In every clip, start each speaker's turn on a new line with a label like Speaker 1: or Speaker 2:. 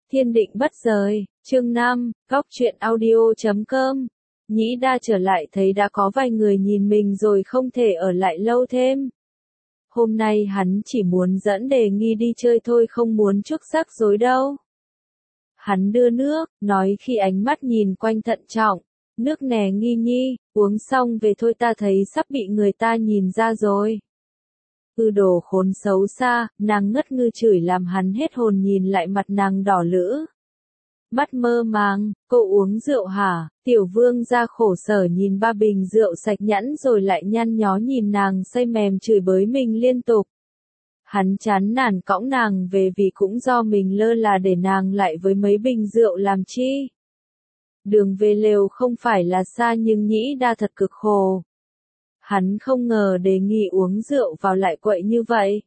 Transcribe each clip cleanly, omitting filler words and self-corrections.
Speaker 1: Thiên định bất rời, chương 5, góc truyện audio.com. Nhĩ Đa trở lại thấy đã có vài người nhìn mình rồi không thể ở lại lâu thêm. Hôm nay hắn chỉ muốn dẫn Đề Nghi đi chơi thôi, không muốn chuốc rắc rối đâu. Hắn đưa nước, nói khi ánh mắt nhìn quanh thận trọng. Nước nè Nghi Nhi, uống xong về thôi, ta thấy sắp bị người ta nhìn ra rồi. Đồ khốn xấu xa, nàng ngất ngư chửi làm hắn hết hồn, nhìn lại mặt nàng đỏ lữ. Mắt mơ màng, cô uống rượu hả? Tiểu vương ra khổ sở nhìn ba bình rượu sạch nhẵn rồi lại nhăn nhó nhìn nàng say mềm chửi bới mình liên tục. Hắn chán nản cõng nàng về vì cũng do mình lơ là để nàng lại với mấy bình rượu làm chi. Đường về lều không phải là xa nhưng Nhĩ Đa thật cực khổ. Hắn không ngờ Đề Nghi uống rượu vào lại quậy như vậy.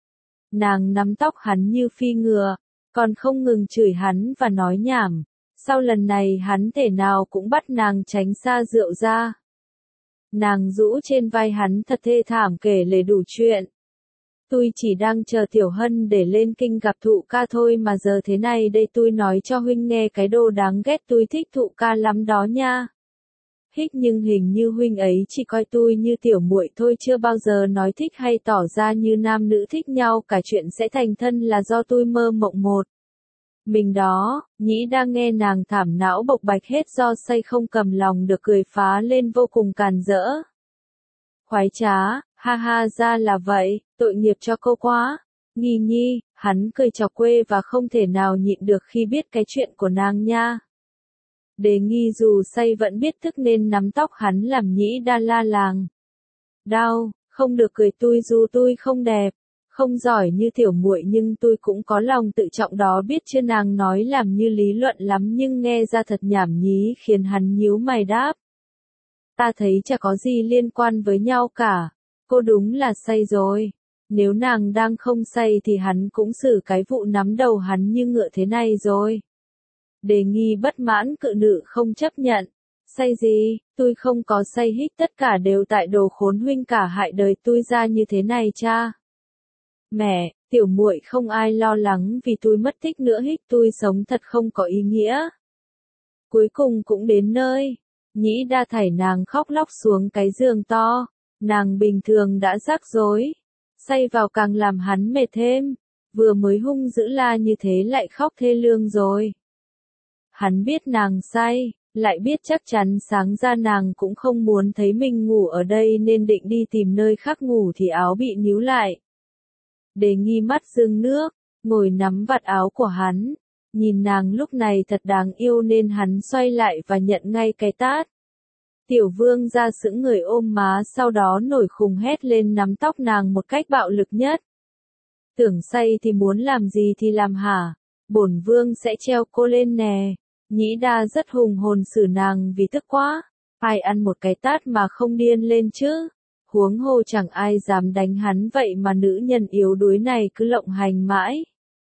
Speaker 1: Nàng nắm tóc hắn như phi ngựa, còn không ngừng chửi hắn và nói nhảm. Sau lần này hắn thể nào cũng bắt nàng tránh xa rượu ra. Nàng rũ trên vai hắn thật thê thảm kể lể đủ chuyện. Tôi chỉ đang chờ Tiểu Hân để lên kinh gặp Thụ Ca thôi mà giờ thế này đây, tôi nói cho huynh nghe cái đồ đáng ghét, tôi thích Thụ Ca lắm đó nha. Nhưng hình như huynh ấy chỉ coi tôi như tiểu muội thôi, chưa bao giờ nói thích hay tỏ ra như nam nữ thích nhau cả, chuyện sẽ thành thân là do tôi mơ mộng một mình đó. Nhĩ đang nghe nàng thảm não bộc bạch hết do say không cầm lòng được, cười phá lên vô cùng càn rỡ. Khoái trá, ha ha, ra là vậy, tội nghiệp cho cô quá. Nghi Nhi, hắn cười chọc quê và không thể nào nhịn được khi biết cái chuyện của nàng nha. Đề Nghi dù say vẫn biết thức nên nắm tóc hắn làm Nhĩ Đa la làng. Đau, không được cười tôi dù tôi không đẹp, không giỏi như tiểu muội nhưng tôi cũng có lòng tự trọng đó biết chưa. Nàng nói làm như lý luận lắm nhưng nghe ra thật nhảm nhí khiến hắn nhíu mày đáp. Ta thấy chả có gì liên quan với nhau cả, cô đúng là say rồi. Nếu nàng đang không say thì hắn cũng xử cái vụ nắm đầu hắn như ngựa thế này rồi. Đề Nghi bất mãn cự nữ không chấp nhận. Say gì, tôi không có say, tất cả đều tại đồ khốn huynh cả hại đời tôi ra như thế này cha. Mẹ, tiểu muội không ai lo lắng vì tôi mất tích nữa, tôi sống thật không có ý nghĩa. Cuối cùng cũng đến nơi. Nhĩ Đa thảy nàng khóc lóc xuống cái giường to. Nàng bình thường đã rắc rối, say vào càng làm hắn mệt thêm. Vừa mới hung dữ la như thế lại khóc thê lương rồi. Hắn biết nàng say, lại biết chắc chắn sáng ra nàng cũng không muốn thấy mình ngủ ở đây nên định đi tìm nơi khác ngủ thì áo bị níu lại. Đề Nghi mắt rưng nước, ngồi nắm vạt áo của hắn. Nhìn nàng lúc này thật đáng yêu nên hắn xoay lại và nhận ngay cái tát. Tiểu vương ra sững người ôm má, sau đó nổi khùng hét lên nắm tóc nàng một cách bạo lực nhất. Tưởng say thì muốn làm gì thì làm hả? Bổn vương sẽ treo cô lên nè. Nhĩ Đa rất hùng hồn xử nàng vì tức quá. Ai ăn một cái tát mà không điên lên chứ? Huống hồ chẳng ai dám đánh hắn vậy mà nữ nhân yếu đuối này cứ lộng hành mãi.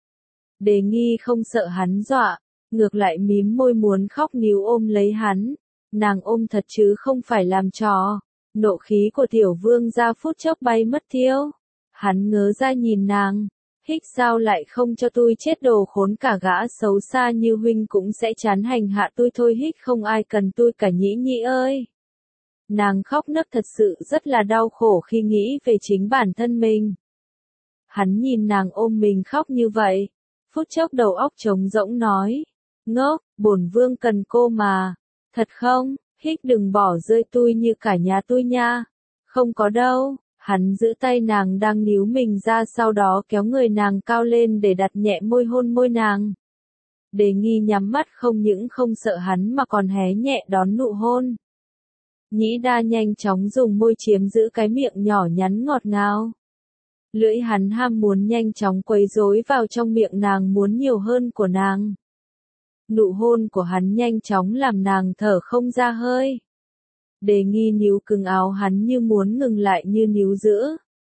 Speaker 1: Đề Nghi không sợ hắn dọa, ngược lại mím môi muốn khóc níu ôm lấy hắn. Nàng ôm thật chứ không phải làm trò. Nộ khí của tiểu vương ra phút chốc bay mất tiêu. Hắn ngớ ra nhìn nàng. Sao lại không cho tôi chết, đồ khốn, cả gã xấu xa như huynh cũng sẽ chán hành hạ tôi thôi, không ai cần tôi cả Nhĩ Nhi ơi. Nàng khóc nấc thật sự rất là đau khổ khi nghĩ về chính bản thân mình. Hắn nhìn nàng ôm mình khóc như vậy, phút chốc đầu óc trống rỗng nói. Ngốc, bổn vương cần cô mà. Thật không? Đừng bỏ rơi tôi như cả nhà tôi nha. Không có đâu. Hắn giữ tay nàng đang níu mình ra, sau đó kéo người nàng cao lên để đặt nhẹ môi hôn môi nàng. Đề Nghi nhắm mắt không những không sợ hắn mà còn hé nhẹ đón nụ hôn. Nhĩ Đa nhanh chóng dùng môi chiếm giữ cái miệng nhỏ nhắn ngọt ngào. Lưỡi hắn ham muốn nhanh chóng quấy rối vào trong miệng nàng, muốn nhiều hơn của nàng. Nụ hôn của hắn nhanh chóng làm nàng thở không ra hơi. Đề Nghi níu cứng áo hắn như muốn ngừng lại như níu giữ.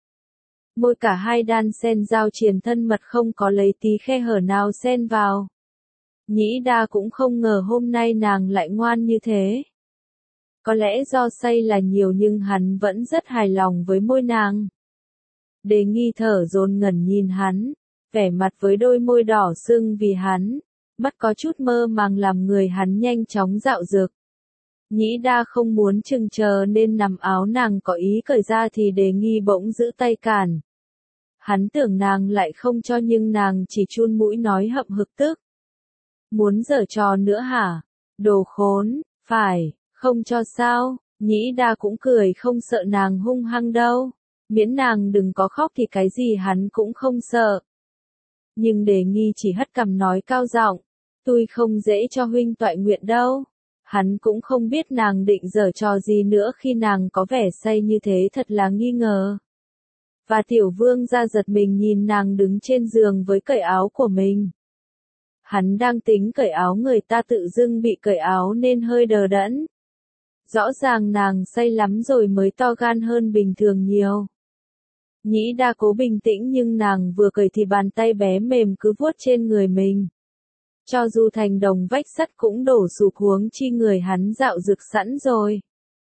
Speaker 1: Môi cả hai đan sen giao triền thân mật, không có lấy tí khe hở nào xen vào. Nhĩ Đa cũng không ngờ hôm nay nàng lại ngoan như thế. Có lẽ do say là nhiều nhưng hắn vẫn rất hài lòng với môi nàng. Đề Nghi thở dồn ngẩn nhìn hắn, vẻ mặt với đôi môi đỏ sưng vì hắn. mắt có chút mơ màng làm người hắn nhanh chóng dạo dực. Nhĩ Đa không muốn chừng chờ nên nắm áo nàng có ý cởi ra thì Đề Nghi bỗng giữ tay cản. Hắn tưởng nàng lại không cho nhưng nàng chỉ chun mũi nói hậm hực tức. Muốn giở trò nữa hả? Đồ khốn, phải, không cho sao? Nhĩ Đa cũng cười không sợ nàng hung hăng đâu. Miễn nàng đừng có khóc thì cái gì hắn cũng không sợ. Nhưng Đề Nghi chỉ hất cằm nói cao giọng, tôi không dễ cho huynh toại nguyện đâu. Hắn cũng không biết nàng định giở trò gì nữa khi nàng có vẻ say như thế thật là nghi ngờ. Và tiểu vương ra giật mình nhìn nàng đứng trên giường với cởi áo của mình. Hắn đang tính cởi áo người ta tự dưng bị cởi áo nên hơi đờ đẫn. Rõ ràng nàng say lắm rồi mới to gan hơn bình thường nhiều. Nhĩ Đa cố bình tĩnh nhưng nàng vừa cởi thì bàn tay bé mềm cứ vuốt trên người mình. Cho dù thành đồng vách sắt cũng đổ sụp huống chi người hắn dạo dực sẵn rồi.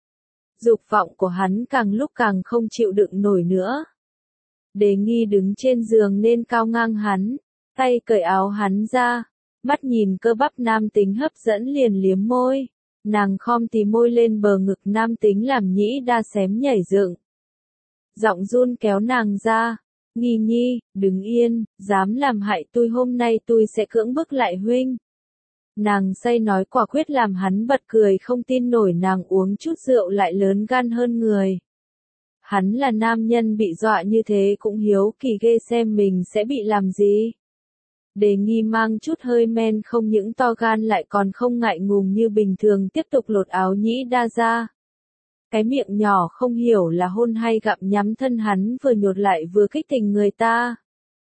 Speaker 1: Dục vọng của hắn càng lúc càng không chịu đựng nổi nữa. Đề Nghi đứng trên giường nên cao ngang hắn, tay cởi áo hắn ra, mắt nhìn cơ bắp nam tính hấp dẫn liền liếm môi. Nàng khom tí môi lên bờ ngực nam tính làm Nhĩ Đa xém nhảy dựng. Giọng run kéo nàng ra. Nghi Nhi, đứng yên, dám làm hại tôi hôm nay tôi sẽ cưỡng bức lại huynh. Nàng say nói quả quyết làm hắn bật cười không tin nổi nàng uống chút rượu lại lớn gan hơn người. Hắn là nam nhân bị dọa như thế cũng hiếu kỳ ghê xem mình sẽ bị làm gì. Đề Nghi mang chút hơi men không những to gan lại còn không ngại ngùng như bình thường tiếp tục lột áo Nhĩ Đa ra. Cái miệng nhỏ không hiểu là hôn hay gặm nhắm thân hắn vừa nhột lại vừa kích tình người ta.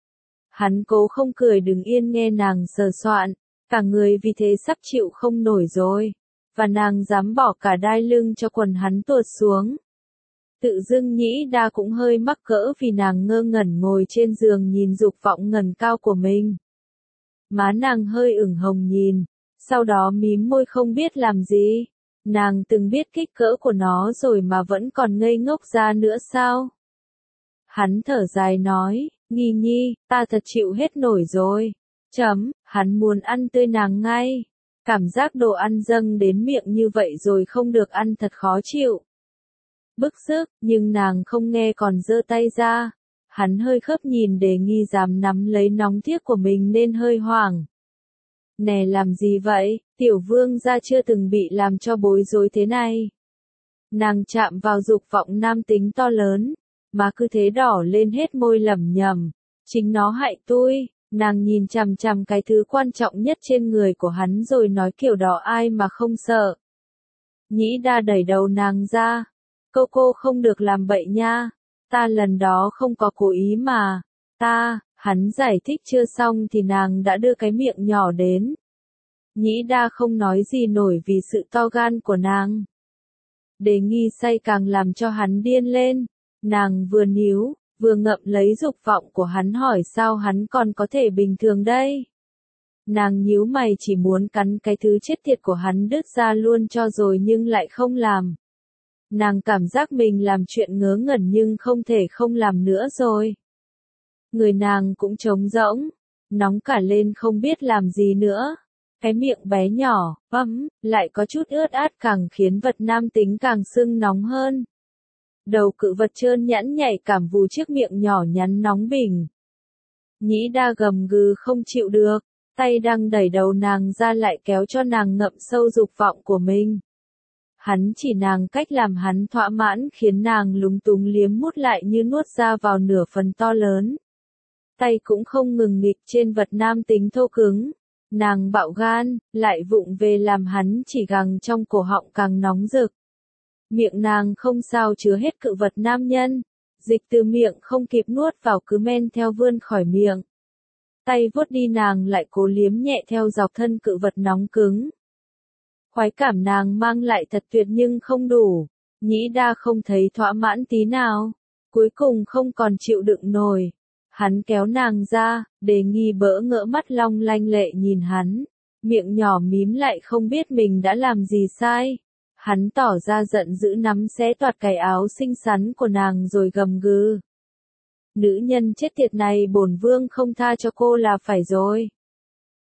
Speaker 1: Hắn cố không cười đứng yên nghe nàng sờ soạn, cả người vì thế sắp chịu không nổi rồi. Và nàng dám bỏ cả đai lưng cho quần hắn tuột xuống. Tự dưng Nhĩ Đa cũng hơi mắc cỡ vì nàng ngơ ngẩn ngồi trên giường nhìn dục vọng ngần cao của mình. Má nàng hơi ửng hồng nhìn, sau đó mím môi không biết làm gì. Nàng từng biết kích cỡ của nó rồi mà vẫn còn ngây ngốc ra nữa sao? Hắn thở dài nói, Nghi Nhi, ta thật chịu hết nổi rồi. Hắn muốn ăn tươi nàng ngay. Cảm giác đồ ăn dâng đến miệng như vậy rồi không được ăn thật khó chịu. Bức xúc, nhưng nàng không nghe còn giơ tay ra. Hắn hơi khớp nhìn Đề Nghi dám nắm lấy nóng tiếc của mình nên hơi hoảng. Nè làm gì vậy, tiểu vương gia chưa từng bị làm cho bối rối thế này. Nàng chạm vào dục vọng nam tính to lớn, mà cứ thế đỏ lên hết môi lẩm nhẩm, chính nó hại tôi. Nàng nhìn chằm chằm cái thứ quan trọng nhất trên người của hắn rồi nói kiểu đó ai mà không sợ. Nhĩ Đa đẩy đầu nàng ra, cô không được làm bậy nha, ta lần đó không có cố ý mà, hắn giải thích chưa xong thì nàng đã đưa cái miệng nhỏ đến. Nhĩ Đa không nói gì nổi vì sự to gan của nàng. Đề Nghi say càng làm cho hắn điên lên, nàng vừa níu, vừa ngậm lấy dục vọng của hắn hỏi sao hắn còn có thể bình thường đây. Nàng nhíu mày chỉ muốn cắn cái thứ chết tiệt của hắn đứt ra luôn cho rồi nhưng lại không làm. Nàng cảm giác mình làm chuyện ngớ ngẩn nhưng không thể không làm nữa rồi. Người nàng cũng trống rỗng, nóng cả lên không biết làm gì nữa. Cái miệng bé nhỏ, lại có chút ướt át càng khiến vật nam tính càng sưng nóng hơn. Đầu cự vật trơn nhẵn nhạy cảm vù chiếc miệng nhỏ nhắn nóng bừng. Nhĩ Đa gầm gừ không chịu được, tay đang đẩy đầu nàng ra lại kéo cho nàng ngậm sâu dục vọng của mình. Hắn chỉ nàng cách làm hắn thỏa mãn khiến nàng lúng túng liếm mút lại như nuốt ra vào nửa phần to lớn. Tay cũng không ngừng nghịch trên vật nam tính thô cứng. Nàng bạo gan, lại vụng về làm hắn chỉ gằng trong cổ họng càng nóng rực. Miệng nàng không sao chứa hết cự vật nam nhân. Dịch từ miệng không kịp nuốt vào cứ men theo vươn khỏi miệng. Tay vuốt đi nàng lại cố liếm nhẹ theo dọc thân cự vật nóng cứng. Khoái cảm nàng mang lại thật tuyệt nhưng không đủ. Nhĩ Đa không thấy thỏa mãn tí nào. Cuối cùng không còn chịu đựng nổi. Hắn kéo nàng ra, Đề Nghi bỡ ngỡ mắt long lanh lệ nhìn hắn. Miệng nhỏ mím lại không biết mình đã làm gì sai. Hắn tỏ ra giận dữ nắm xé toạc cái áo xinh xắn của nàng rồi gầm gừ. Nữ nhân chết tiệt này bổn vương không tha cho cô là phải rồi.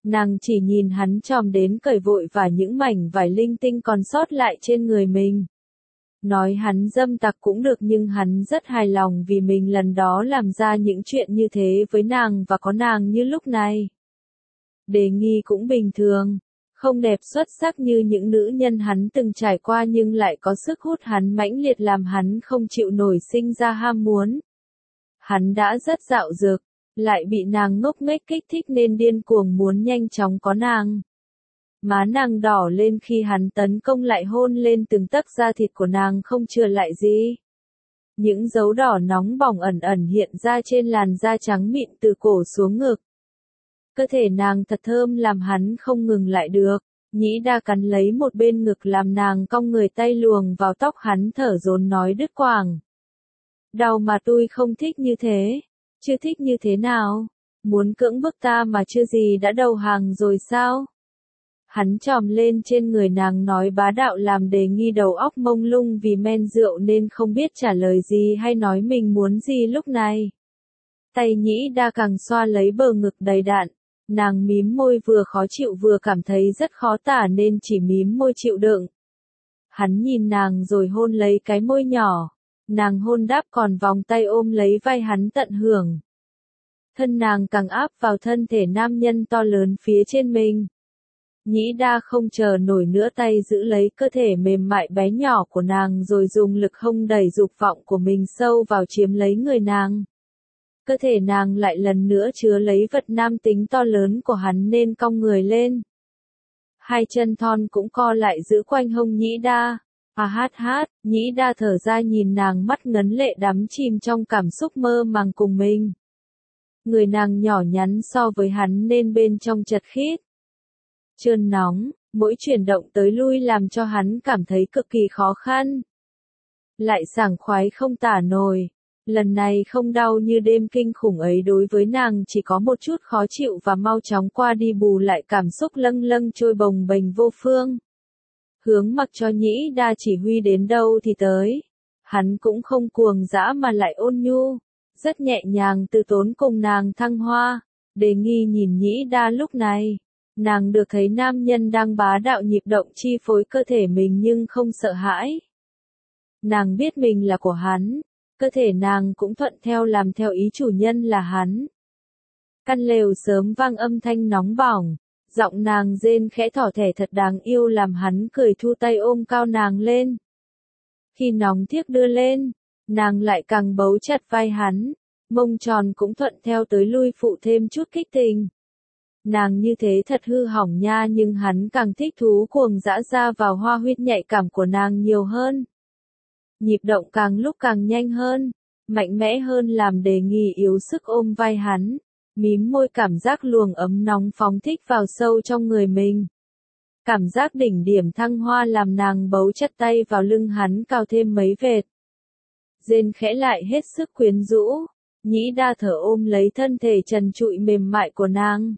Speaker 1: Nàng chỉ nhìn hắn chòm đến cởi vội và những mảnh vải linh tinh còn sót lại trên người mình. Nói hắn dâm tặc cũng được nhưng hắn rất hài lòng vì mình lần đó làm ra những chuyện như thế với nàng và có nàng như lúc này. Đề Nghi cũng bình thường, không đẹp xuất sắc như những nữ nhân hắn từng trải qua nhưng lại có sức hút hắn mãnh liệt làm hắn không chịu nổi sinh ra ham muốn. Hắn đã rất dạo dực, lại bị nàng ngốc nghếch kích thích nên điên cuồng muốn nhanh chóng có nàng. Má nàng đỏ lên khi hắn tấn công lại hôn lên từng tấc da thịt của nàng không chừa lại gì. Những dấu đỏ nóng bỏng ẩn ẩn hiện ra trên làn da trắng mịn từ cổ xuống ngực. Cơ thể nàng thật thơm làm hắn không ngừng lại được. Nhĩ Đa cắn lấy một bên ngực làm nàng cong người tay luồng vào tóc hắn thở dồn nói đứt quãng. Đau mà tôi không thích như thế. Chưa thích như thế nào? Muốn cưỡng bức ta mà chưa gì đã đầu hàng rồi sao? Hắn chòm lên trên người nàng nói bá đạo làm Đề Nghi đầu óc mông lung vì men rượu nên không biết trả lời gì hay nói mình muốn gì lúc này. Tay Nhĩ Đa càng xoa lấy bờ ngực đầy đặn. Nàng mím môi vừa khó chịu vừa cảm thấy rất khó tả nên chỉ mím môi chịu đựng. Hắn nhìn nàng rồi hôn lấy cái môi nhỏ. Nàng hôn đáp còn vòng tay ôm lấy vai hắn tận hưởng. Thân nàng càng áp vào thân thể nam nhân to lớn phía trên mình. Nhĩ Đa không chờ nổi nữa tay giữ lấy cơ thể mềm mại bé nhỏ của nàng rồi dùng lực hông đẩy dục vọng của mình sâu vào chiếm lấy người nàng. Cơ thể nàng lại lần nữa chứa lấy vật nam tính to lớn của hắn nên cong người lên. Hai chân thon cũng co lại giữ quanh hông Nhĩ Đa. Nhĩ Đa thở ra nhìn nàng mắt ngấn lệ đắm chìm trong cảm xúc mơ màng cùng mình. Người nàng nhỏ nhắn so với hắn nên bên trong chật khít. Trơn nóng, mỗi chuyển động tới lui làm cho hắn cảm thấy cực kỳ khó khăn. Lại sảng khoái không tả nổi. Lần này không đau như đêm kinh khủng ấy đối với nàng chỉ có một chút khó chịu và mau chóng qua đi bù lại cảm xúc lâng lâng trôi bồng bềnh vô phương. Hướng mặc cho Nhĩ Đa chỉ huy đến đâu thì tới. Hắn cũng không cuồng dã mà lại ôn nhu. Rất nhẹ nhàng từ tốn cùng nàng thăng hoa. Đề Nghi nhìn Nhĩ Đa lúc này. Nàng được thấy nam nhân đang bá đạo nhịp động chi phối cơ thể mình nhưng không sợ hãi. Nàng biết mình là của hắn. Cơ thể nàng cũng thuận theo làm theo ý chủ nhân là hắn. Căn lều sớm vang âm thanh nóng bỏng. Giọng nàng rên khẽ thỏ thẻ thật đáng yêu làm hắn cười thu tay ôm cao nàng lên. Khi nóng thiếc đưa lên, nàng lại càng bấu chặt vai hắn. Mông tròn cũng thuận theo tới lui phụ thêm chút kích tình. Nàng như thế thật hư hỏng nha nhưng hắn càng thích thú cuồng dã ra vào hoa huyết nhạy cảm của nàng nhiều hơn. Nhịp động càng lúc càng nhanh hơn, mạnh mẽ hơn làm Đề Nghi yếu sức ôm vai hắn, mím môi cảm giác luồng ấm nóng phóng thích vào sâu trong người mình. Cảm giác đỉnh điểm thăng hoa làm nàng bấu chặt tay vào lưng hắn cao thêm mấy vệt. Rên khẽ lại hết sức quyến rũ, Nhĩ Đa thở ôm lấy thân thể trần trụi mềm mại của nàng.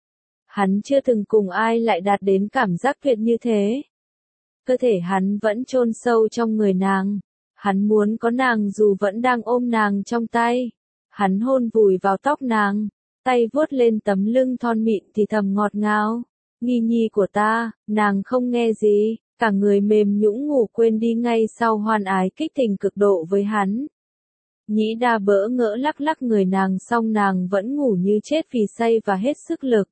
Speaker 1: Hắn chưa từng cùng ai lại đạt đến cảm giác tuyệt như thế. Cơ thể hắn vẫn chôn sâu trong người nàng. Hắn muốn có nàng dù vẫn đang ôm nàng trong tay. Hắn hôn vùi vào tóc nàng, tay vuốt lên tấm lưng thon mịn thì thầm ngọt ngào. Nghi nhi của ta, nàng không nghe gì, cả người mềm nhũn ngủ quên đi ngay sau hoan ái kích tình cực độ với hắn. Nhĩ Đa bỡ ngỡ lắc lắc người nàng xong nàng vẫn ngủ như chết vì say và hết sức lực.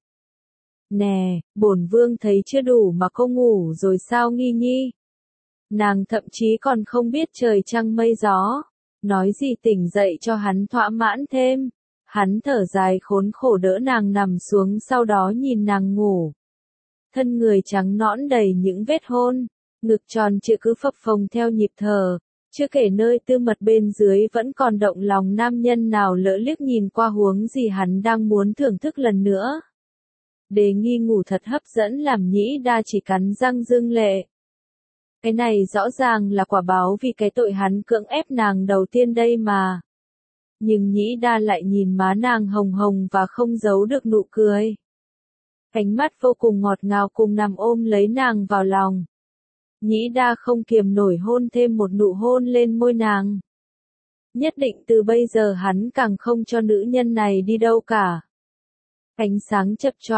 Speaker 1: Nè, bổn vương thấy chưa đủ mà cô ngủ rồi sao Nghi nhi? Nàng thậm chí còn không biết trời trăng mây gió. Nói gì tỉnh dậy cho hắn thỏa mãn thêm. Hắn thở dài khốn khổ đỡ nàng nằm xuống sau đó nhìn nàng ngủ. Thân người trắng nõn đầy những vết hôn. Ngực tròn trịa cứ phập phồng theo nhịp thở. Chưa kể nơi tư mật bên dưới vẫn còn động lòng nam nhân nào lỡ liếc nhìn qua huống gì hắn đang muốn thưởng thức lần nữa. Đề Nghi ngủ thật hấp dẫn làm Nhĩ Đa chỉ cắn răng rưng lệ. Cái này rõ ràng là quả báo vì cái tội hắn cưỡng ép nàng đầu tiên đây mà. Nhưng Nhĩ Đa lại nhìn má nàng hồng hồng và không giấu được nụ cười. Ánh mắt vô cùng ngọt ngào cùng nằm ôm lấy nàng vào lòng. Nhĩ Đa không kiềm nổi hôn thêm một nụ hôn lên môi nàng. Nhất định từ bây giờ hắn càng không cho nữ nhân này đi đâu cả. Ánh sáng chập choạng,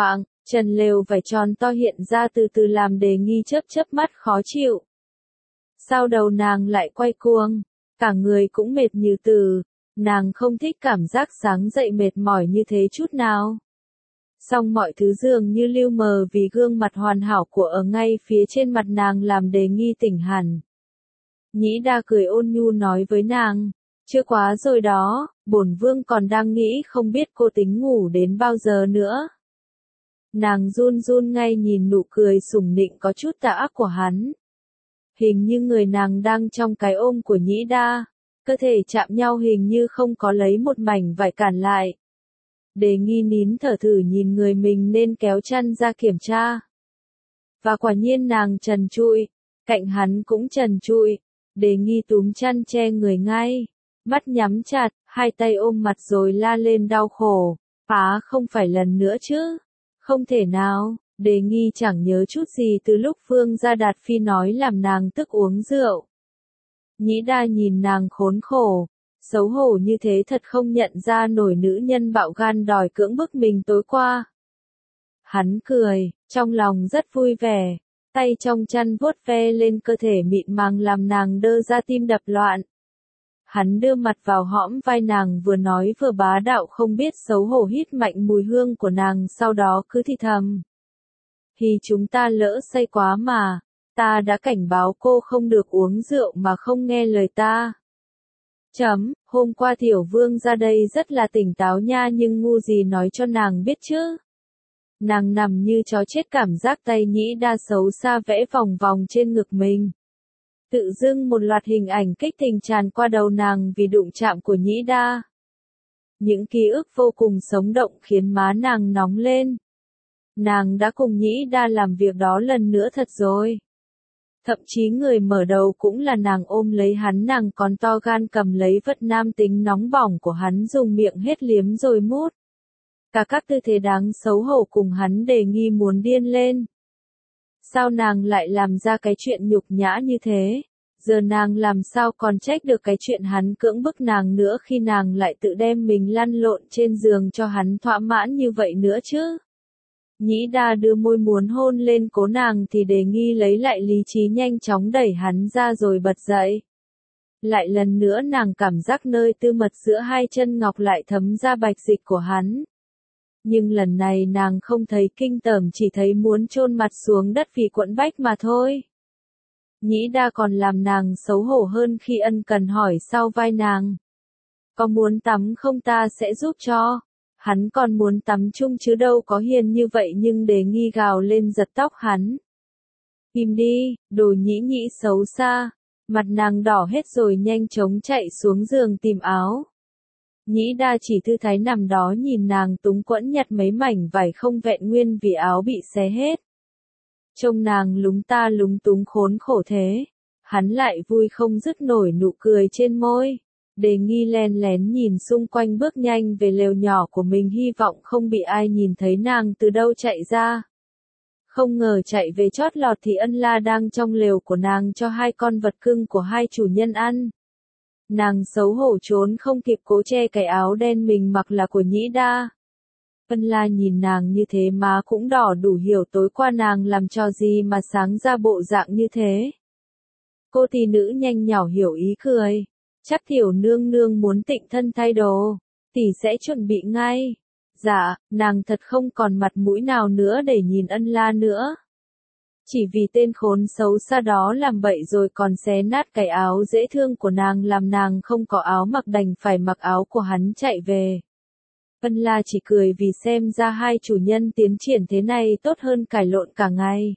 Speaker 1: Trần lều vải tròn to hiện ra từ từ làm Đề Nghi chớp chớp mắt khó chịu. Sau đầu nàng lại quay cuồng, cả người cũng mệt như từ, nàng không thích cảm giác sáng dậy mệt mỏi như thế chút nào. Song mọi thứ dường như lưu mờ vì gương mặt hoàn hảo của ở ngay phía trên mặt nàng làm Đề Nghi tỉnh hẳn. Nhĩ Đa cười ôn nhu nói với nàng, chưa quá rồi đó, bổn vương còn đang nghĩ không biết cô tính ngủ đến bao giờ nữa. Nàng run run ngay nhìn nụ cười sủng nịnh có chút tà ác của hắn. Hình như người nàng đang trong cái ôm của Nhĩ Đa, cơ thể chạm nhau hình như không có lấy một mảnh vải cản lại. Đề Nghi nín thở thử nhìn người mình nên kéo chăn ra kiểm tra. Và quả nhiên nàng trần trụi, cạnh hắn cũng trần trụi. Đề Nghi túm chăn che người ngay, mắt nhắm chặt, hai tay ôm mặt rồi la lên đau khổ. Không phải lần nữa chứ, không thể nào. Đề Nghi chẳng nhớ chút gì từ lúc Phương Gia Đạt Phi nói làm nàng tức uống rượu. Nhĩ Đa nhìn nàng khốn khổ, xấu hổ như thế thật không nhận ra nổi nữ nhân bạo gan đòi cưỡng bức mình tối qua. Hắn cười, trong lòng rất vui vẻ, tay trong chăn vuốt ve lên cơ thể mịn màng làm nàng đơ ra tim đập loạn. Hắn đưa mặt vào hõm vai nàng vừa nói vừa bá đạo không biết xấu hổ hít mạnh mùi hương của nàng sau đó cứ thì thầm. Chúng ta lỡ say quá mà, ta đã cảnh báo cô không được uống rượu mà không nghe lời ta. Hôm qua tiểu vương ra đây rất là tỉnh táo nha nhưng ngu gì nói cho nàng biết chứ. Nàng nằm như chó chết cảm giác tay Nhĩ Đa xấu xa vẽ vòng vòng trên ngực mình. Tự dưng một loạt hình ảnh kích tình tràn qua đầu nàng vì đụng chạm của Nhĩ Đa. Những ký ức vô cùng sống động khiến má nàng nóng lên. Nàng đã cùng Nhĩ Đa làm việc đó lần nữa thật rồi. Thậm chí người mở đầu cũng là nàng ôm lấy hắn, nàng còn to gan cầm lấy vật nam tính nóng bỏng của hắn dùng miệng hết liếm rồi mút. Cả các tư thế đáng xấu hổ cùng hắn Đề Nghi muốn điên lên. Sao nàng lại làm ra cái chuyện nhục nhã như thế? Giờ nàng làm sao còn trách được cái chuyện hắn cưỡng bức nàng nữa khi nàng lại tự đem mình lăn lộn trên giường cho hắn thỏa mãn như vậy nữa chứ? Nhĩ Đa đưa môi muốn hôn lên cố nàng thì Đề Nghi lấy lại lý trí nhanh chóng đẩy hắn ra rồi bật dậy. Lại lần nữa nàng cảm giác nơi tư mật giữa hai chân ngọc lại thấm ra bạch dịch của hắn. Nhưng lần này nàng không thấy kinh tởm, chỉ thấy muốn chôn mặt xuống đất vì quẫn bách mà thôi. Nhĩ Đa còn làm nàng xấu hổ hơn khi ân cần hỏi sau vai nàng. Có muốn tắm không, ta sẽ giúp cho. Hắn còn muốn tắm chung chứ đâu có hiền như vậy, nhưng Đề Nghi gào lên giật tóc hắn. Im đi, đồ nhĩ nhĩ xấu xa. Mặt nàng đỏ hết rồi nhanh chóng chạy xuống giường tìm áo. Nhĩ Đa chỉ thư thái nằm đó nhìn nàng túng quẫn nhặt mấy mảnh vải không vẹn nguyên vì áo bị xé hết. Trông nàng lúng ta lúng túng khốn khổ thế. Hắn lại vui không dứt nổi nụ cười trên môi. Đề Nghi len lén nhìn xung quanh bước nhanh về lều nhỏ của mình hy vọng không bị ai nhìn thấy nàng từ đâu chạy ra. Không ngờ chạy về chót lọt thì Ân La đang trong lều của nàng cho hai con vật cưng của hai chủ nhân ăn. Nàng xấu hổ trốn không kịp cố che cái áo đen mình mặc là của Nhĩ Đa. Ân La nhìn nàng như thế má cũng đỏ, đủ hiểu tối qua nàng làm trò gì mà sáng ra bộ dạng như thế. Cô tỷ nữ nhanh nhỏ hiểu ý cười. Chắc tiểu nương nương muốn tịnh thân thay đồ, tỷ sẽ chuẩn bị ngay. Dạ, nàng thật không còn mặt mũi nào nữa để nhìn Ân La nữa. Chỉ vì tên khốn xấu xa đó làm bậy rồi còn xé nát cái áo dễ thương của nàng làm nàng không có áo mặc đành phải mặc áo của hắn chạy về. Ân La chỉ cười vì xem ra hai chủ nhân tiến triển thế này tốt hơn cãi lộn cả ngày.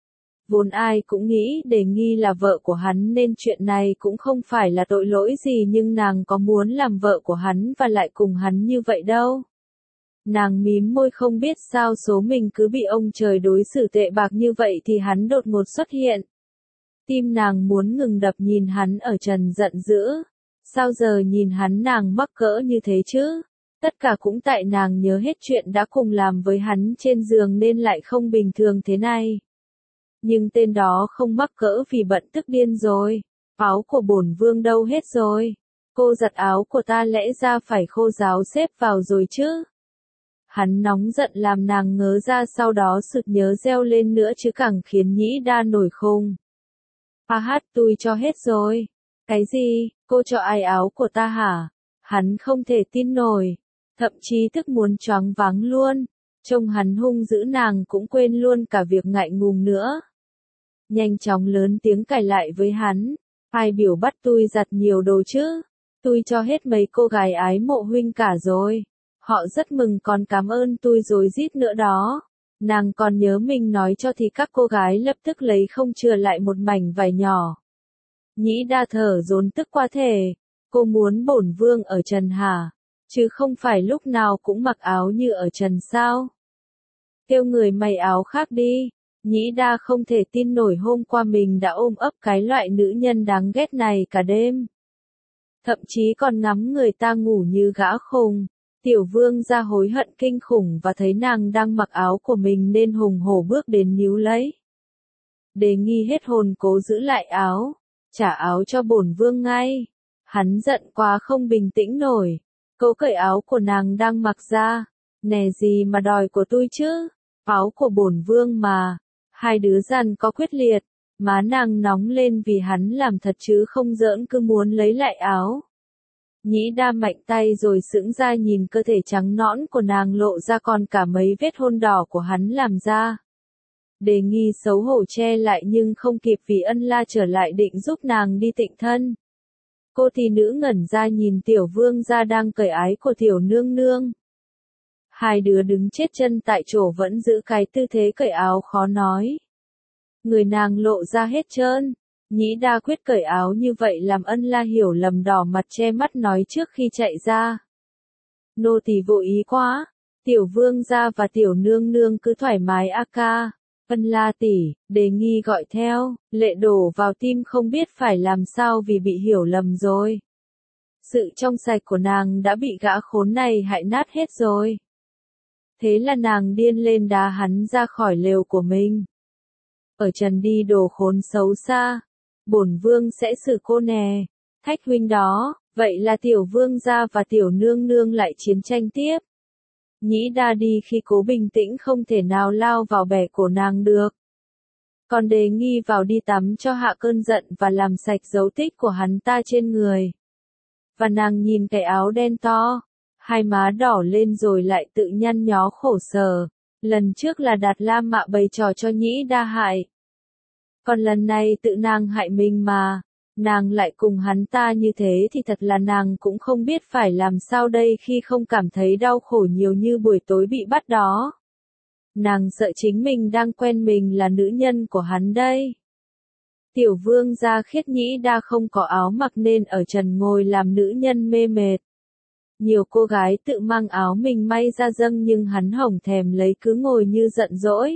Speaker 1: Vốn ai cũng nghĩ Đề Nghi là vợ của hắn nên chuyện này cũng không phải là tội lỗi gì, nhưng nàng có muốn làm vợ của hắn và lại cùng hắn như vậy đâu. Nàng mím môi không biết sao số mình cứ bị ông trời đối xử tệ bạc như vậy thì hắn đột ngột xuất hiện. Tim nàng muốn ngừng đập nhìn hắn ở trần giận dữ. Sao giờ nhìn hắn nàng mắc cỡ như thế chứ? Tất cả cũng tại nàng nhớ hết chuyện đã cùng làm với hắn trên giường nên lại không bình thường thế này. Nhưng tên đó không mắc cỡ vì bận tức điên rồi. Áo của bổn vương đâu hết rồi? Cô giặt áo của ta lẽ ra phải khô ráo xếp vào rồi chứ? Hắn nóng giận làm nàng ngớ ra, sau đó sực nhớ reo lên nữa chứ càng khiến Nhĩ Đa nổi khùng. A hát, tôi cho hết rồi. Cái gì, cô cho ai áo của ta hả? Hắn không thể tin nổi, thậm chí tức muốn choáng váng luôn. Trông hắn hung dữ, nàng cũng quên luôn cả việc ngại ngùng nữa. Nhanh chóng lớn tiếng cãi lại với hắn. Ai biểu bắt tôi giặt nhiều đồ chứ? Tôi cho hết mấy cô gái ái mộ huynh cả rồi. Họ rất mừng còn cảm ơn tôi rồi rít nữa đó. Nàng còn nhớ mình nói cho thì các cô gái lập tức lấy không chừa lại một mảnh vải nhỏ. Nhĩ Đa thở dồn tức quá thể. Cô muốn bổn vương ở trần hả? Chứ không phải lúc nào cũng mặc áo như ở trần sao? Kêu người may áo khác đi. Nhĩ Đa không thể tin nổi hôm qua mình đã ôm ấp cái loại nữ nhân đáng ghét này cả đêm. Thậm chí còn ngắm người ta ngủ như gã khùng. Tiểu vương gia hối hận kinh khủng và thấy nàng đang mặc áo của mình nên hùng hổ bước đến níu lấy. Đề Nghi hết hồn cố giữ lại áo. Trả áo cho bổn vương ngay. Hắn giận quá không bình tĩnh nổi. Cố cởi áo của nàng đang mặc ra. Nè gì mà đòi của tôi chứ? Áo của bổn vương mà. Hai đứa giằng có quyết liệt. Má nàng nóng lên vì hắn làm thật chứ không giỡn, cứ muốn lấy lại áo. Nhĩ Đa mạnh tay rồi sững ra nhìn cơ thể trắng nõn của nàng lộ ra còn cả mấy vết hôn đỏ của hắn làm ra. Đề Nghi xấu hổ che lại nhưng không kịp vì Ân La trở lại định giúp nàng đi tịnh thân. Cô thị nữ ngẩn ra nhìn tiểu vương gia đang cởi ái của tiểu nương nương. Hai đứa đứng chết chân tại chỗ vẫn giữ cái tư thế cởi áo khó nói. Người nàng lộ ra hết trơn. Nhĩ Đa quyết cởi áo như vậy làm Ân La hiểu lầm, đỏ mặt che mắt nói trước khi chạy ra. Nô tỳ vô ý quá. Tiểu vương gia và tiểu nương nương cứ thoải mái a ca. Ân La tỷ, Đề Nghi gọi theo, lệ đổ vào tim không biết phải làm sao vì bị hiểu lầm rồi. Sự trong sạch của nàng đã bị gã khốn này hại nát hết rồi. Thế là nàng điên lên đá hắn ra khỏi lều của mình. Ở trần đi đồ khốn xấu xa. Bổn vương sẽ xử cô nè. Thách huynh đó. Vậy là tiểu vương gia và tiểu nương nương lại chiến tranh tiếp. Nhĩ Đa đi khi cố bình tĩnh không thể nào lao vào bẻ cổ nàng được. Còn Đề Nghi vào đi tắm cho hạ cơn giận và làm sạch dấu tích của hắn ta trên người. Và nàng nhìn cái áo đen to. Hai má đỏ lên rồi lại tự nhăn nhó khổ sở. Lần trước là Đạt La Mạ bày trò cho Nhĩ Đa hại. Còn lần này tự nàng hại mình mà. Nàng lại cùng hắn ta như thế thì thật là nàng cũng không biết phải làm sao đây khi không cảm thấy đau khổ nhiều như buổi tối bị bắt đó. Nàng sợ chính mình đang quen mình là nữ nhân của hắn đây. Tiểu vương gia Khiết Nhĩ Đa không có áo mặc nên ở trần ngồi làm nữ nhân mê mệt. Nhiều cô gái tự mang áo mình may ra dâng nhưng hắn hổng thèm lấy, cứ ngồi như giận dỗi.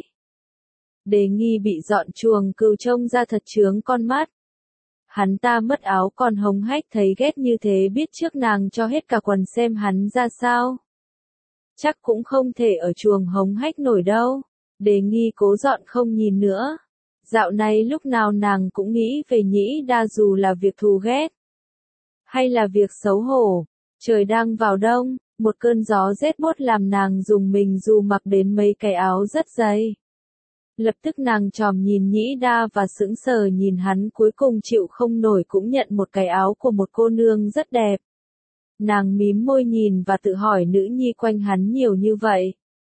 Speaker 1: Đề Nghi bị dọn chuồng cừu trông ra thật chướng con mắt. Hắn ta mất áo còn hống hách thấy ghét như thế, biết trước nàng cho hết cả quần xem hắn ra sao. Chắc cũng không thể ở chuồng hống hách nổi đâu. Đề Nghi cố dọn không nhìn nữa. Dạo này lúc nào nàng cũng nghĩ về Nhĩ Đa, dù là việc thù ghét hay là việc xấu hổ. Trời đang vào đông, một cơn gió rét buốt làm nàng rùng mình dù mặc đến mấy cái áo rất dày. Lập tức nàng tròm nhìn Nhĩ Đa và sững sờ nhìn hắn, cuối cùng chịu không nổi cũng nhận một cái áo của một cô nương rất đẹp. Nàng mím môi nhìn và tự hỏi nữ nhi quanh hắn nhiều như vậy.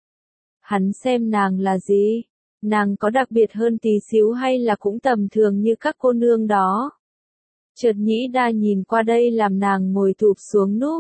Speaker 1: Hắn xem nàng là gì? Nàng có đặc biệt hơn tí xíu hay là cũng tầm thường như các cô nương đó? Chợt Nhĩ Đa nhìn qua đây làm nàng ngồi thụp xuống núp.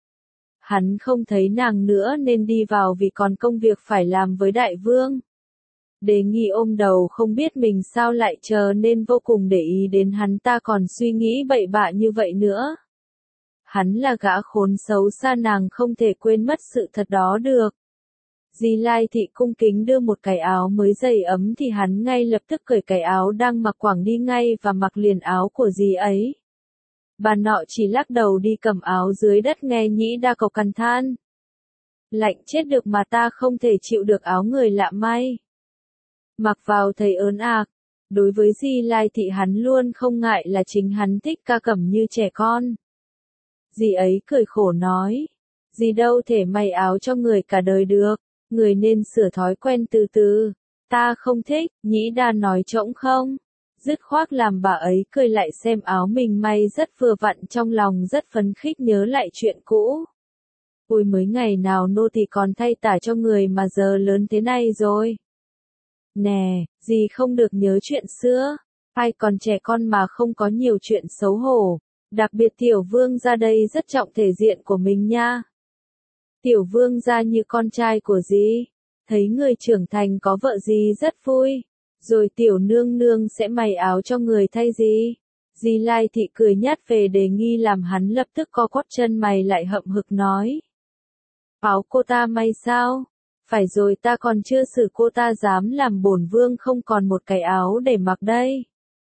Speaker 1: Hắn không thấy nàng nữa nên đi vào vì còn công việc phải làm với đại vương. Đề Nghi ôm đầu không biết mình sao lại chờ nên vô cùng để ý đến hắn ta còn suy nghĩ bậy bạ như vậy nữa. Hắn là gã khốn xấu xa, nàng không thể quên mất sự thật đó được. Di Lai Thị cung kính đưa một cái áo mới dày ấm thì hắn ngay lập tức cởi cái áo đang mặc quẳng đi ngay và mặc liền áo của dì ấy. Bà nọ chỉ lắc đầu đi cầm áo dưới đất, nghe Nhĩ Đa cộc cằn than. Lạnh chết được mà ta không thể chịu được áo người lạ may. Mặc vào thấy ớn ạc. Đối với Di Lai Thị hắn luôn không ngại là chính hắn thích ca cẩm như trẻ con. Dì ấy cười khổ nói. Gì đâu thể may áo cho người cả đời được, người nên sửa thói quen từ từ. Ta không thích, Nhĩ Đa nói trỗng không. Dứt khoát làm bà ấy cười lại xem áo mình may rất vừa vặn, trong lòng rất phấn khích nhớ lại chuyện cũ. Ôi mới ngày nào nô tỳ còn thay tả cho người mà giờ lớn thế này rồi. Nè, gì không được nhớ chuyện xưa, ai còn trẻ con mà không có nhiều chuyện xấu hổ, đặc biệt tiểu vương gia đây rất trọng thể diện của mình nha. Tiểu vương gia như con trai của dì, thấy người trưởng thành có vợ dì rất vui, rồi tiểu nương nương sẽ may áo cho người thay dì. Dì Lai Thị cười nhát về đề nghị làm hắn lập tức co quắp chân mày lại hậm hực nói. Áo cô ta may sao? Phải rồi, ta còn chưa xử cô ta dám làm bổn vương không còn một cái áo để mặc đây.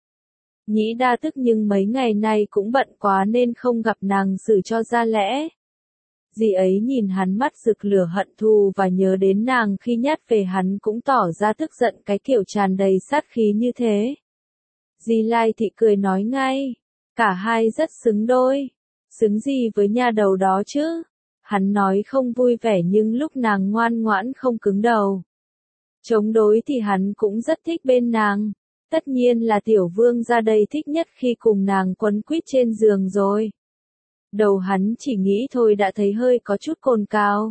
Speaker 1: Nhĩ Đa tức nhưng mấy ngày nay cũng bận quá nên không gặp nàng xử cho ra lẽ. Dì ấy nhìn hắn mắt rực lửa hận thù và nhớ đến nàng khi nhát về hắn cũng tỏ ra tức giận cái kiểu tràn đầy sát khí như thế. Dì Lai Thị cười nói ngay, cả hai rất xứng đôi. Xứng gì với nha đầu đó chứ? Hắn nói không vui vẻ nhưng lúc nàng ngoan ngoãn không cứng đầu. Chống đối thì hắn cũng rất thích bên nàng. Tất nhiên là tiểu vương ra đây thích nhất khi cùng nàng quấn quýt trên giường rồi. Đầu hắn chỉ nghĩ thôi đã thấy hơi có chút cồn cào.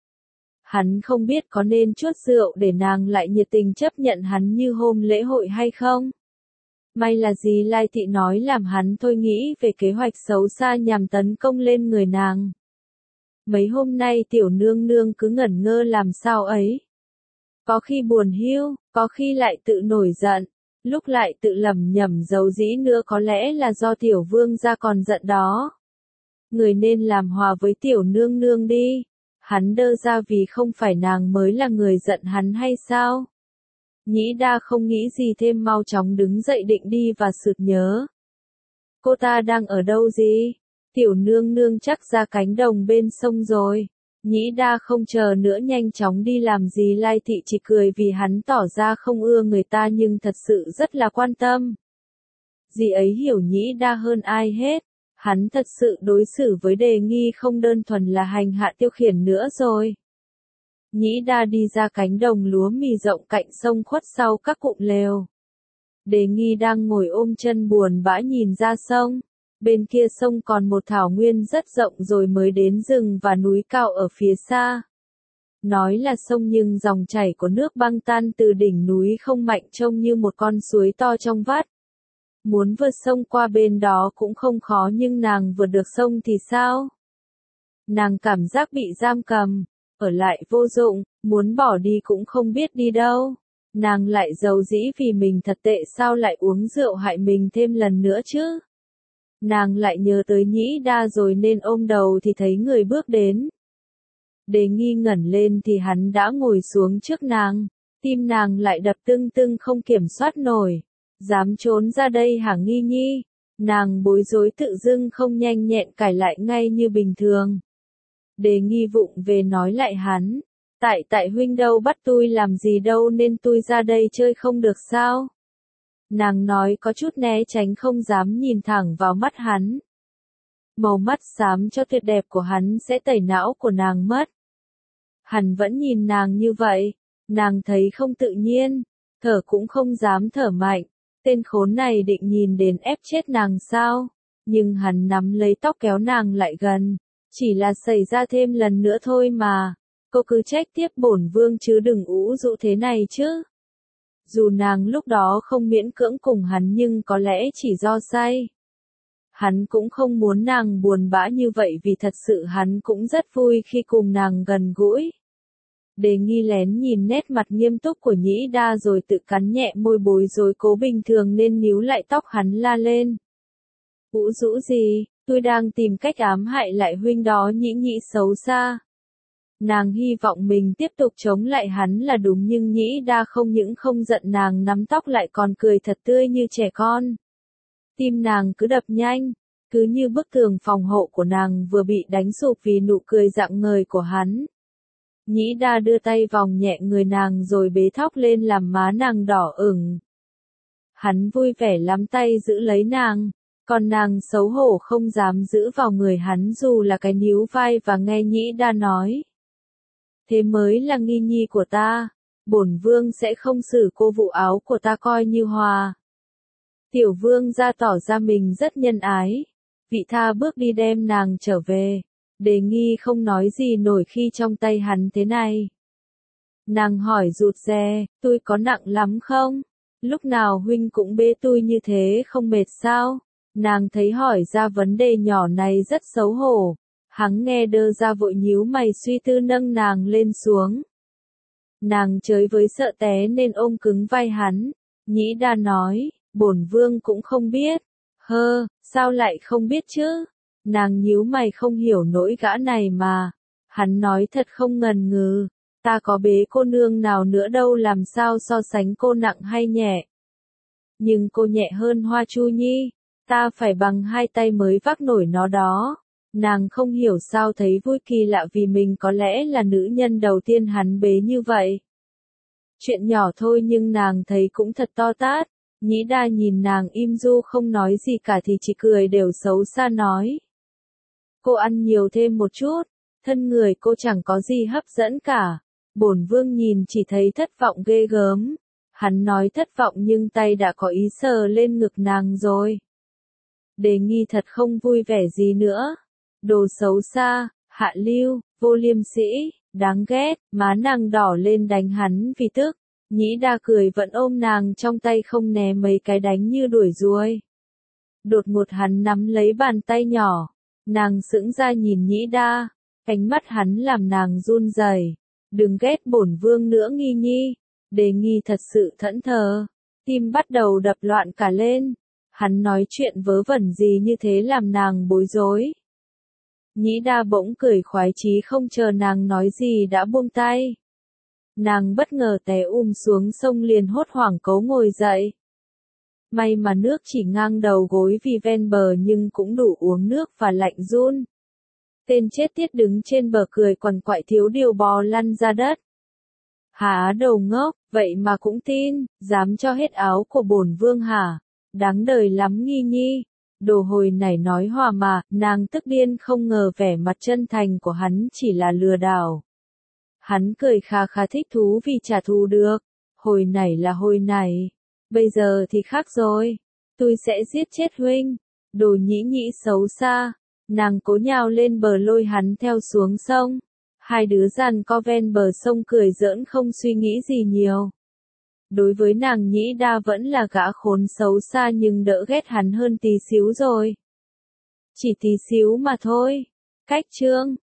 Speaker 1: Hắn không biết có nên chuốt rượu để nàng lại nhiệt tình chấp nhận hắn như hôm lễ hội hay không. May là dì Lai Thị nói làm hắn thôi nghĩ về kế hoạch xấu xa nhằm tấn công lên người nàng. Mấy hôm nay tiểu nương nương cứ ngẩn ngơ làm sao ấy. Có khi buồn hiu, có khi lại tự nổi giận, lúc lại tự lẩm nhẩm dầu dĩ nữa có lẽ là do tiểu vương gia còn giận đó. Người nên làm hòa với tiểu nương nương đi. Hắn đơ ra vì không phải nàng mới là người giận hắn hay sao? Nhĩ Đa không nghĩ gì thêm mau chóng đứng dậy định đi và sực nhớ. Cô ta đang ở đâu gì? Tiểu nương nương chắc ra cánh đồng bên sông rồi. Nhĩ Đa không chờ nữa nhanh chóng đi làm gì. Lai Thị chỉ cười vì hắn tỏ ra không ưa người ta nhưng thật sự rất là quan tâm. Dì ấy hiểu Nhĩ Đa hơn ai hết. Hắn thật sự đối xử với đề nghi không đơn thuần là hành hạ tiêu khiển nữa rồi. Nhĩ Đa đi ra cánh đồng lúa mì rộng cạnh sông khuất sau các cụm lều. Đề nghi đang ngồi ôm chân buồn bã nhìn ra sông. Bên kia sông còn một thảo nguyên rất rộng rồi mới đến rừng và núi cao ở phía xa. Nói là sông nhưng dòng chảy của nước băng tan từ đỉnh núi không mạnh trông như một con suối to trong vắt. Muốn vượt sông qua bên đó cũng không khó nhưng nàng vượt được sông thì sao? Nàng cảm giác bị giam cầm, ở lại vô dụng, muốn bỏ đi cũng không biết đi đâu. Nàng lại giàu dĩ vì mình thật tệ sao lại uống rượu hại mình thêm lần nữa chứ? Nàng lại nhớ tới Nhĩ Đa rồi nên ôm đầu thì thấy người bước đến. Đề nghi ngẩn lên thì hắn đã ngồi xuống trước nàng, tim nàng lại đập tưng tưng không kiểm soát nổi. Dám trốn ra đây hả Nghi Nhi? Nàng bối rối tự dưng không nhanh nhẹn cải lại ngay như bình thường. Đề nghi vụng về nói lại hắn. Tại huynh đâu bắt tôi làm gì đâu nên tôi ra đây chơi không được sao? Nàng nói có chút né tránh không dám nhìn thẳng vào mắt hắn. Màu mắt xám cho tuyệt đẹp của hắn sẽ tẩy não của nàng mất. Hắn vẫn nhìn nàng như vậy. Nàng thấy không tự nhiên. Thở cũng không dám thở mạnh. Tên khốn này định nhìn đến ép chết nàng sao? Nhưng hắn nắm lấy tóc kéo nàng lại gần. Chỉ là xảy ra thêm lần nữa thôi mà. Cô cứ trách tiếp bổn vương chứ đừng ủ rũ thế này chứ. Dù nàng lúc đó không miễn cưỡng cùng hắn nhưng có lẽ chỉ do say. Hắn cũng không muốn nàng buồn bã như vậy vì thật sự hắn cũng rất vui khi cùng nàng gần gũi. Đề nghi lén nhìn nét mặt nghiêm túc của Nhĩ Đa rồi tự cắn nhẹ môi bối rối cố bình thường nên níu lại tóc hắn la lên. Ủ rũ gì, tôi đang tìm cách ám hại lại huynh đó Nhĩ Nhĩ xấu xa. Nàng hy vọng mình tiếp tục chống lại hắn là đúng nhưng Nhĩ Đa không những không giận nàng nắm tóc lại còn cười thật tươi như trẻ con. Tim nàng cứ đập nhanh, cứ như bức tường phòng hộ của nàng vừa bị đánh sụp vì nụ cười rạng ngời của hắn. Nhĩ Đa đưa tay vòng nhẹ người nàng rồi bế thóc lên làm má nàng đỏ ửng. Hắn vui vẻ lắm tay giữ lấy nàng, Còn nàng xấu hổ không dám giữ vào người hắn dù là cái níu vai và nghe Nhĩ Đa nói. Thế mới là nghi nhi của ta, bổn vương sẽ không xử cô vụ áo của ta coi như hòa. Tiểu vương ra tỏ ra mình rất nhân ái, vị tha bước đi đem nàng trở về, Đề Nghi không nói gì nổi khi trong tay hắn thế này. Nàng hỏi rụt rè, tôi có nặng lắm không? Lúc nào huynh cũng bế tôi như thế không mệt sao? Nàng thấy hỏi ra vấn đề nhỏ này rất xấu hổ. Hắn nghe đơ ra vội nhíu mày suy tư nâng nàng lên xuống. Nàng chới với sợ té nên ôm cứng vai hắn. Nhĩ Đa nói, bổn vương cũng không biết. Sao lại không biết chứ? Nàng nhíu mày không hiểu nỗi gã này mà. Hắn nói thật không ngần ngừ. Ta có bế cô nương nào nữa đâu, làm sao so sánh cô nặng hay nhẹ. Nhưng cô nhẹ hơn Hoa Chu Nhi. Ta phải bằng 2 tay mới vác nổi nó đó. Nàng không hiểu sao thấy vui kỳ lạ vì mình có lẽ là nữ nhân đầu tiên hắn bế như vậy. Chuyện nhỏ thôi nhưng nàng thấy cũng thật to tát. Nhĩ Đa nhìn nàng im ru không nói gì cả thì chỉ cười đều xấu xa nói. Cô ăn nhiều thêm một chút, thân người cô chẳng có gì hấp dẫn cả. Bổn vương nhìn chỉ thấy thất vọng ghê gớm. Hắn nói thất vọng nhưng tay đã có ý sờ lên ngực nàng rồi. Đề Nghi thật không vui vẻ gì nữa. Đồ xấu xa, hạ lưu, vô liêm sĩ, đáng ghét, má nàng đỏ lên đánh hắn vì tức. Nhĩ Đa cười vẫn ôm nàng trong tay không né mấy cái đánh như đuổi ruồi. Đột ngột hắn nắm lấy bàn tay nhỏ. Nàng sững ra nhìn Nhĩ Đa. Ánh mắt hắn làm nàng run rẩy. Đừng ghét bổn vương nữa Nghi Nhi. Đề Nghi thật sự thẫn thờ. Tim bắt đầu đập loạn cả lên. Hắn nói chuyện vớ vẩn gì như thế làm nàng bối rối. Nhĩ Đa bỗng cười khoái chí không chờ nàng nói gì đã buông tay. Nàng bất ngờ té xuống sông liền hốt hoảng cấu ngồi dậy. May mà nước chỉ ngang đầu gối vì ven bờ nhưng cũng đủ uống nước và lạnh run. Tên chết tiết đứng trên bờ cười quằn quại thiếu điều bò lăn ra đất. Hả đầu ngốc, vậy mà cũng tin, dám cho hết áo của bổn vương hả? Đáng đời lắm Nghi Nhi. Đồ hồi nãy nói hòa mà, nàng tức điên không ngờ vẻ mặt chân thành của hắn chỉ là lừa đảo. Hắn cười khà khà thích thú vì trả thù được. Hồi nãy là hồi nãy. Bây giờ thì khác rồi. Tôi sẽ giết chết huynh. Đồ nhĩ nhĩ xấu xa. Nàng cố nhào lên bờ lôi hắn theo xuống sông. Hai đứa giằng co ven bờ sông cười giỡn không suy nghĩ gì nhiều. Đối với nàng Nhĩ Đa vẫn là gã khốn xấu xa nhưng đỡ ghét hắn hơn tí xíu rồi. Chỉ tí xíu mà thôi. Cách chương